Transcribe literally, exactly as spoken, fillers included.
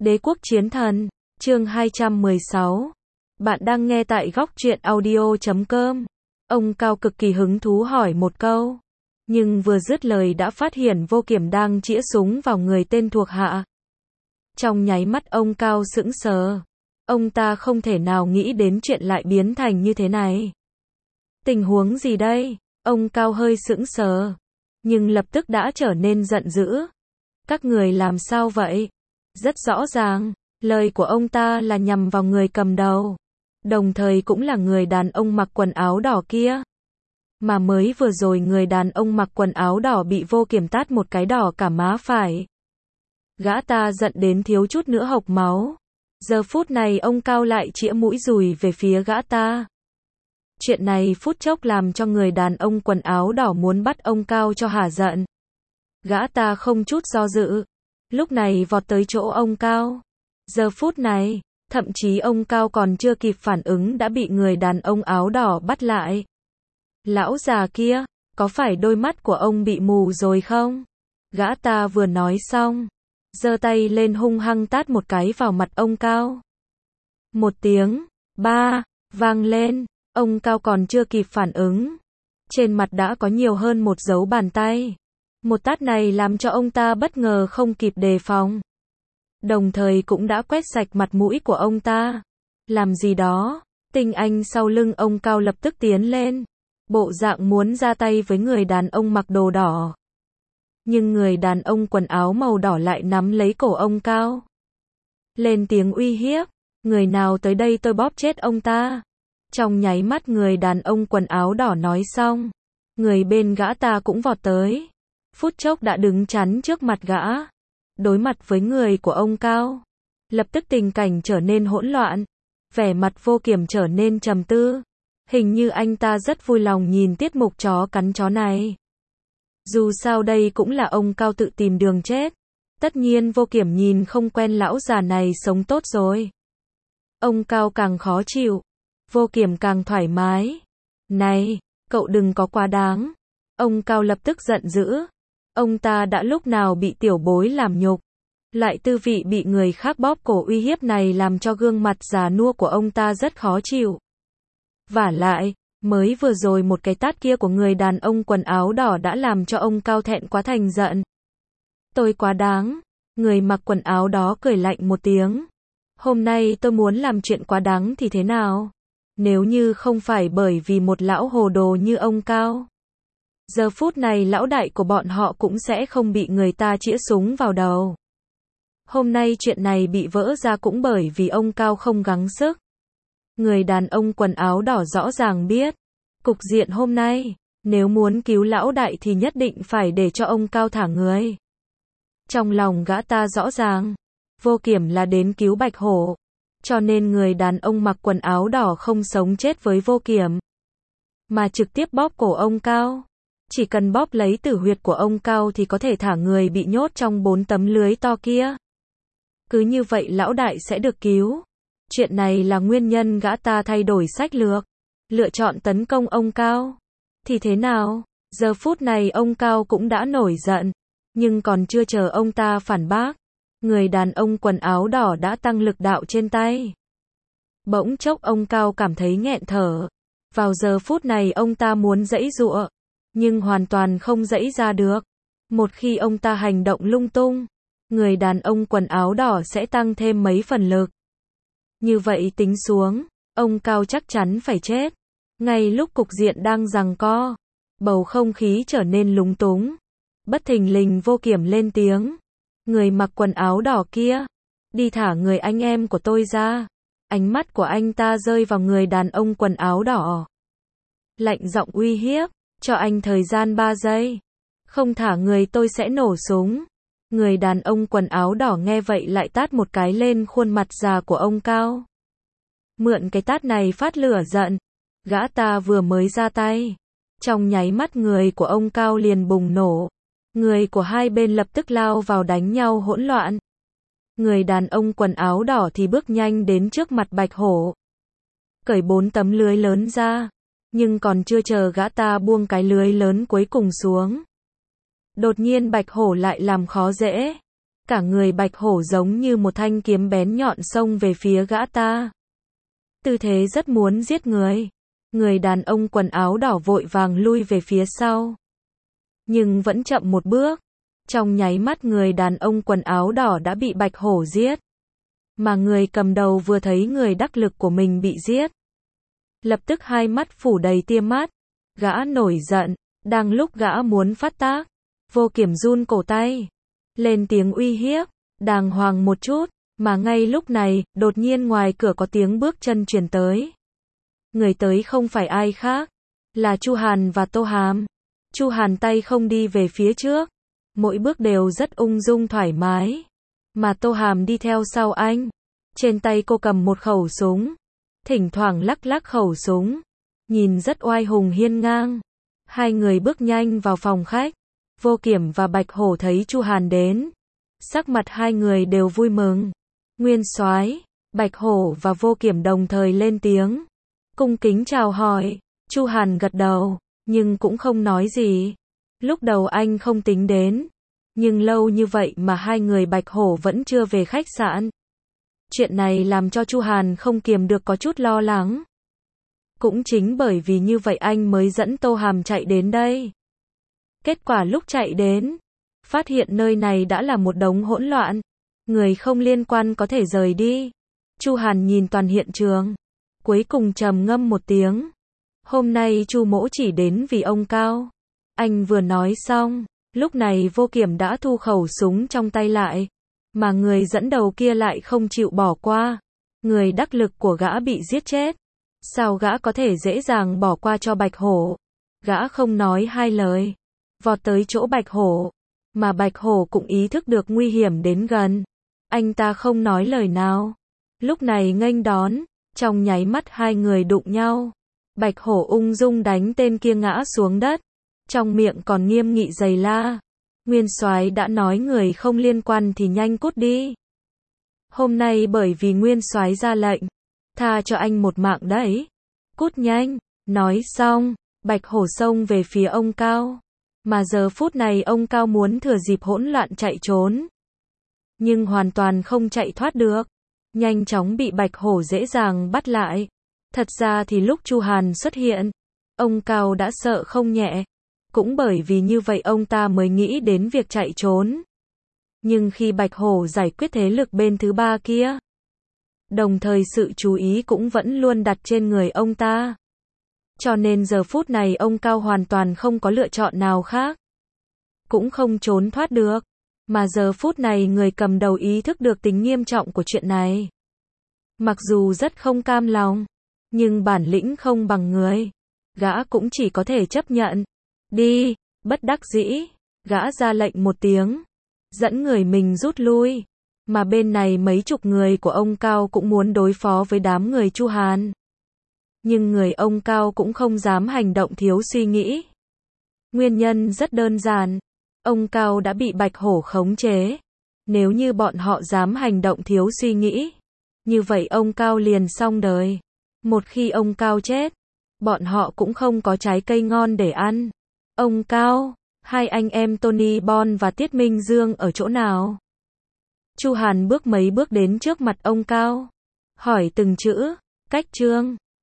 Đế quốc chiến thần, chương hai trăm mười sáu. Bạn đang nghe tại góc truyện audio chấm com. Ông Cao cực kỳ hứng thú hỏi một câu. Nhưng vừa dứt lời đã phát hiện Vô Kiểm đang chĩa súng vào người tên thuộc hạ. Trong nháy mắt ông Cao sững sờ. Ông ta không thể nào nghĩ đến chuyện lại biến thành như thế này. Tình huống gì đây? Ông Cao hơi sững sờ. Nhưng lập tức đã trở nên giận dữ. Các người làm sao vậy? Rất rõ ràng, lời của ông ta là nhằm vào người cầm đầu. Đồng thời cũng là người đàn ông mặc quần áo đỏ kia. Mà mới vừa rồi người đàn ông mặc quần áo đỏ bị Vô Kiểm tát một cái đỏ cả má phải. Gã ta giận đến thiếu chút nữa hộc máu. Giờ phút này ông Cao lại chĩa mũi dùi về phía gã ta. Chuyện này phút chốc làm cho người đàn ông quần áo đỏ muốn bắt ông Cao cho hả giận. Gã ta không chút do dự. Lúc này vọt tới chỗ ông Cao. Giờ phút này, thậm chí ông Cao còn chưa kịp phản ứng đã bị người đàn ông áo đỏ bắt lại. Lão già kia, có phải đôi mắt của ông bị mù rồi không? Gã ta vừa nói xong, giơ tay lên hung hăng tát một cái vào mặt ông Cao. Một tiếng, ba, vang lên, ông Cao còn chưa kịp phản ứng. Trên mặt đã có nhiều hơn một dấu bàn tay. Một tát này làm cho ông ta bất ngờ không kịp đề phòng. Đồng thời cũng đã quét sạch mặt mũi của ông ta. Làm gì đó, tinh anh sau lưng ông Cao lập tức tiến lên. Bộ dạng muốn ra tay với người đàn ông mặc đồ đỏ. Nhưng người đàn ông quần áo màu đỏ lại nắm lấy cổ ông Cao. Lên tiếng uy hiếp, người nào tới đây tôi bóp chết ông ta. Trong nháy mắt người đàn ông quần áo đỏ nói xong. Người bên gã ta cũng vọt tới. Phút chốc đã đứng chắn trước mặt gã. Đối mặt với người của ông Cao. Lập tức tình cảnh trở nên hỗn loạn. Vẻ mặt Vô Kiểm trở nên trầm tư. Hình như anh ta rất vui lòng nhìn tiết mục chó cắn chó này. Dù sao đây cũng là ông Cao tự tìm đường chết. Tất nhiên Vô Kiểm nhìn không quen lão già này sống tốt rồi. Ông Cao càng khó chịu. Vô Kiểm càng thoải mái. Này, cậu đừng có quá đáng. Ông Cao lập tức giận dữ. Ông ta đã lúc nào bị tiểu bối làm nhục. Lại tư vị bị người khác bóp cổ uy hiếp này làm cho gương mặt già nua của ông ta rất khó chịu. Vả lại, mới vừa rồi một cái tát kia của người đàn ông quần áo đỏ đã làm cho ông Cao thẹn quá thành giận. Tôi quá đáng. Người mặc quần áo đó cười lạnh một tiếng. Hôm nay tôi muốn làm chuyện quá đáng thì thế nào? Nếu như không phải bởi vì một lão hồ đồ như ông Cao. Giờ phút này lão đại của bọn họ cũng sẽ không bị người ta chĩa súng vào đầu. Hôm nay chuyện này bị vỡ ra cũng bởi vì ông Cao không gắng sức. Người đàn ông quần áo đỏ rõ ràng biết. Cục diện hôm nay, nếu muốn cứu lão đại thì nhất định phải để cho ông Cao thả người. Trong lòng gã ta rõ ràng. Vô Kiểm là đến cứu Bạch Hổ. Cho nên người đàn ông mặc quần áo đỏ không sống chết với Vô Kiểm. Mà trực tiếp bóp cổ ông Cao. Chỉ cần bóp lấy tử huyệt của ông Cao thì có thể thả người bị nhốt trong bốn tấm lưới to kia. Cứ như vậy lão đại sẽ được cứu. Chuyện này là nguyên nhân gã ta thay đổi sách lược. Lựa chọn tấn công ông Cao. Thì thế nào? Giờ phút này ông Cao cũng đã nổi giận. Nhưng còn chưa chờ ông ta phản bác. Người đàn ông quần áo đỏ đã tăng lực đạo trên tay. Bỗng chốc ông Cao cảm thấy nghẹn thở. Vào giờ phút này ông ta muốn giãy giụa. Nhưng hoàn toàn không giãy ra được. Một khi ông ta hành động lung tung, người đàn ông quần áo đỏ sẽ tăng thêm mấy phần lực. Như vậy tính xuống, ông Cao chắc chắn phải chết. Ngay lúc cục diện đang giằng co, bầu không khí trở nên lúng túng. Bất thình lình Vô Kiểm lên tiếng. Người mặc quần áo đỏ kia, đi thả người anh em của tôi ra. Ánh mắt của anh ta rơi vào người đàn ông quần áo đỏ. Lạnh giọng uy hiếp. Cho anh thời gian ba giây. Không thả người tôi sẽ nổ súng. Người đàn ông quần áo đỏ nghe vậy lại tát một cái lên khuôn mặt già của ông Cao. Mượn cái tát này phát lửa giận. Gã ta vừa mới ra tay. Trong nháy mắt người của ông Cao liền bùng nổ. Người của hai bên lập tức lao vào đánh nhau hỗn loạn. Người đàn ông quần áo đỏ thì bước nhanh đến trước mặt Bạch Hổ. Cởi bốn tấm lưới lớn ra. Nhưng còn chưa chờ gã ta buông cái lưới lớn cuối cùng xuống. Đột nhiên Bạch Hổ lại làm khó dễ. Cả người Bạch Hổ giống như một thanh kiếm bén nhọn xông về phía gã ta. Tư thế rất muốn giết người. Người đàn ông quần áo đỏ vội vàng lui về phía sau. Nhưng vẫn chậm một bước. Trong nháy mắt người đàn ông quần áo đỏ đã bị Bạch Hổ giết. Mà người cầm đầu vừa thấy người đắc lực của mình bị giết. Lập tức hai mắt phủ đầy tia mắt. Gã nổi giận. Đang lúc gã muốn phát tác. Vô Kiểm run cổ tay. Lên tiếng uy hiếp. Đàng hoàng một chút. Mà ngay lúc này, đột nhiên ngoài cửa có tiếng bước chân truyền tới. Người tới không phải ai khác. Là Chu Hàn và Tô Hàm. Chu Hàn tay không đi về phía trước. Mỗi bước đều rất ung dung thoải mái. Mà Tô Hàm đi theo sau anh. Trên tay cô cầm một khẩu súng. Thỉnh thoảng lắc lắc khẩu súng. Nhìn rất oai hùng hiên ngang. Hai người bước nhanh vào phòng khách. Vô Kiểm và Bạch Hổ thấy Chu Hàn đến. Sắc mặt hai người đều vui mừng. Nguyên soái, Bạch Hổ và Vô Kiểm đồng thời lên tiếng. Cung kính chào hỏi. Chu Hàn gật đầu. Nhưng cũng không nói gì. Lúc đầu anh không tính đến. Nhưng lâu như vậy mà hai người Bạch Hổ vẫn chưa về khách sạn. Chuyện này làm cho Chu Hàn không kiềm được có chút lo lắng. Cũng chính bởi vì như vậy anh mới dẫn Tô Hàm chạy đến đây. Kết quả lúc chạy đến, phát hiện nơi này đã là một đống hỗn loạn. Người không liên quan có thể rời đi. Chu Hàn nhìn toàn hiện trường. Cuối cùng trầm ngâm một tiếng. Hôm nay Chu mỗ chỉ đến vì ông Cao. Anh vừa nói xong. Lúc này Vô Kiểm đã thu khẩu súng trong tay lại. Mà người dẫn đầu kia lại không chịu bỏ qua. Người đắc lực của gã bị giết chết. Sao gã có thể dễ dàng bỏ qua cho Bạch Hổ? Gã không nói hai lời. Vọt tới chỗ Bạch Hổ. Mà Bạch Hổ cũng ý thức được nguy hiểm đến gần. Anh ta không nói lời nào. Lúc này nghênh đón. Trong nháy mắt hai người đụng nhau. Bạch Hổ ung dung đánh tên kia ngã xuống đất. Trong miệng còn nghiêm nghị giày la. Nguyên soái đã nói người không liên quan thì nhanh cút đi. Hôm nay bởi vì Nguyên soái ra lệnh. Tha cho anh một mạng đấy. Cút nhanh. Nói xong. Bạch Hổ xông về phía ông Cao. Mà giờ phút này ông Cao muốn thừa dịp hỗn loạn chạy trốn. Nhưng hoàn toàn không chạy thoát được. Nhanh chóng bị Bạch Hổ dễ dàng bắt lại. Thật ra thì lúc Chu Hàn xuất hiện. Ông Cao đã sợ không nhẹ. Cũng bởi vì như vậy ông ta mới nghĩ đến việc chạy trốn. Nhưng khi Bạch Hổ giải quyết thế lực bên thứ ba kia. Đồng thời sự chú ý cũng vẫn luôn đặt trên người ông ta. Cho nên giờ phút này ông Cao hoàn toàn không có lựa chọn nào khác. Cũng không trốn thoát được. Mà giờ phút này người cầm đầu ý thức được tính nghiêm trọng của chuyện này. Mặc dù rất không cam lòng. Nhưng bản lĩnh không bằng người. Gã cũng chỉ có thể chấp nhận. Đi, bất đắc dĩ. Gã ra lệnh một tiếng. Dẫn người mình rút lui. Mà bên này mấy chục người của ông Cao cũng muốn đối phó với đám người Chu Hàn. Nhưng người ông Cao cũng không dám hành động thiếu suy nghĩ. Nguyên nhân rất đơn giản. Ông Cao đã bị Bạch Hổ khống chế. Nếu như bọn họ dám hành động thiếu suy nghĩ. Như vậy ông Cao liền xong đời. Một khi ông Cao chết. Bọn họ cũng không có trái cây ngon để ăn. Ông Cao, hai anh em Tony Bon và Tiết Minh Dương ở chỗ nào? Chu Hàn bước mấy bước đến trước mặt ông Cao. Hỏi từng chữ, cách chương.